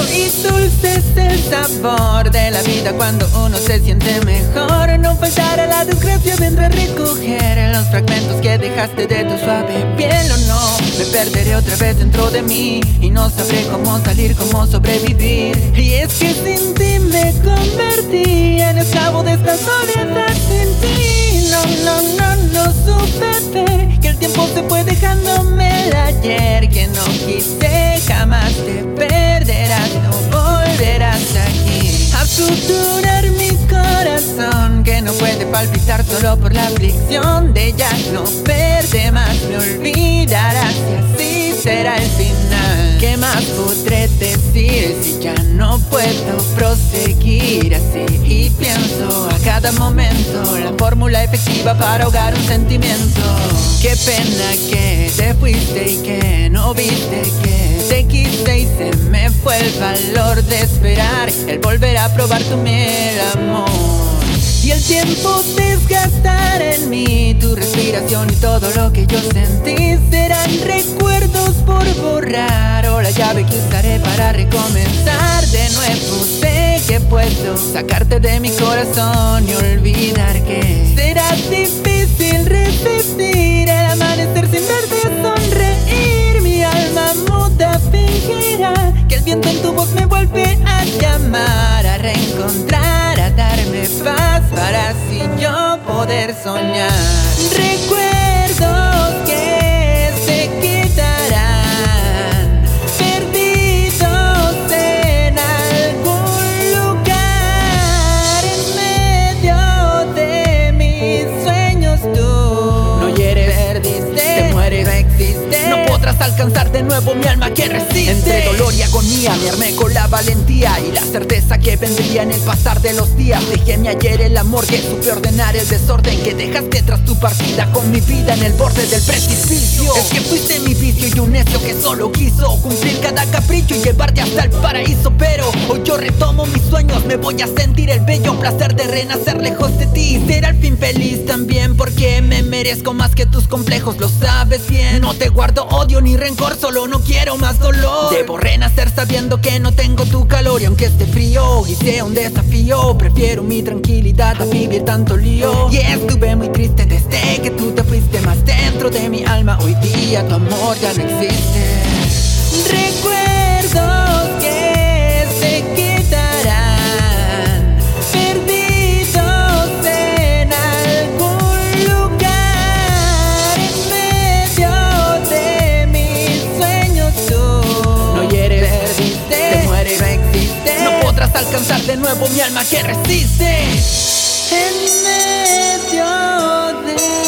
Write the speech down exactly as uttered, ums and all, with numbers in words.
Y dulce es el sabor de la vida cuando uno se siente mejor. No faltará la desgracia, vendrá a recoger los fragmentos que dejaste de tu suave piel. O no, me perderé otra vez dentro de mí y no sabré cómo salir, cómo sobrevivir. Y es que sin ti me convertí en esclavo de esta soledad sin ti. No, no, no, no supe ver que el tiempo se fue dejándome el ayer, que no quise jamás te perderás, no volverás aquí a suturar mi corazón, que no puede palpitar solo por la aflicción de ya no verte más. Me olvidarás y así será el final. ¿Qué más podré decir si ya no puedo proseguir así? Y pienso a cada momento la fórmula efectiva para ahogar un sentimiento. Qué pena que te fuiste y que no viste que te quise y se me fue el valor de esperar el volver a probar tu miel, amor. Y el tiempo desgastará en mí tu respiración y todo lo que yo sentí serán recuerdos por borrar o la llave que usaré para recomenzar de nuevo. Sé que puedo sacarte de mi corazón y olvidar que será difícil resistir el amanecer sin verte sonreír. Mi alma muda fingirá que el viento en tu voz me vuelve a llamar, a reencontrar, a darme paz para así yo poder soñar. Recuerdos que se quedarán perdidos en algún lugar en medio de mis sueños. Tú no hieres, perdiste, te mueres, no existes. No podrás alcanzar de nuevo mi alma que resiste. Entre dolor y agonía me armé con la valentía y la certeza que vendría en el pasar de los días. Dejé mi ayer en la morgue, supe ordenar el desorden que dejaste tras tu partida, con mi vida en el borde del precipicio. Es que fuiste mi vicio y un necio que solo quiso cumplir cada capricho y llevarte hasta el paraíso. Pero hoy yo retomo mis sueños, me voy a sentir el bello placer de renacer lejos de ti. Será al fin feliz también porque me merezco más que tus complejos, lo sabes bien. No te guardo odio ni rencor, solo no quiero más dolor. Debo renacer sabiendo que no tengo tu calor y aunque esté frío y sea un desafío, prefiero mi tranquilidad a vivir tanto lío. Y estuve muy triste desde que tú te fuiste más dentro de mi alma. Hoy día tu amor ya no existe. Recuerdos que se quedarán perdidos en algún lugar en medio de mis sueños. Tú no hieres, perdiste, te mueres, no existes. No podrás alcanzar de nuevo mi alma que resiste. En medio de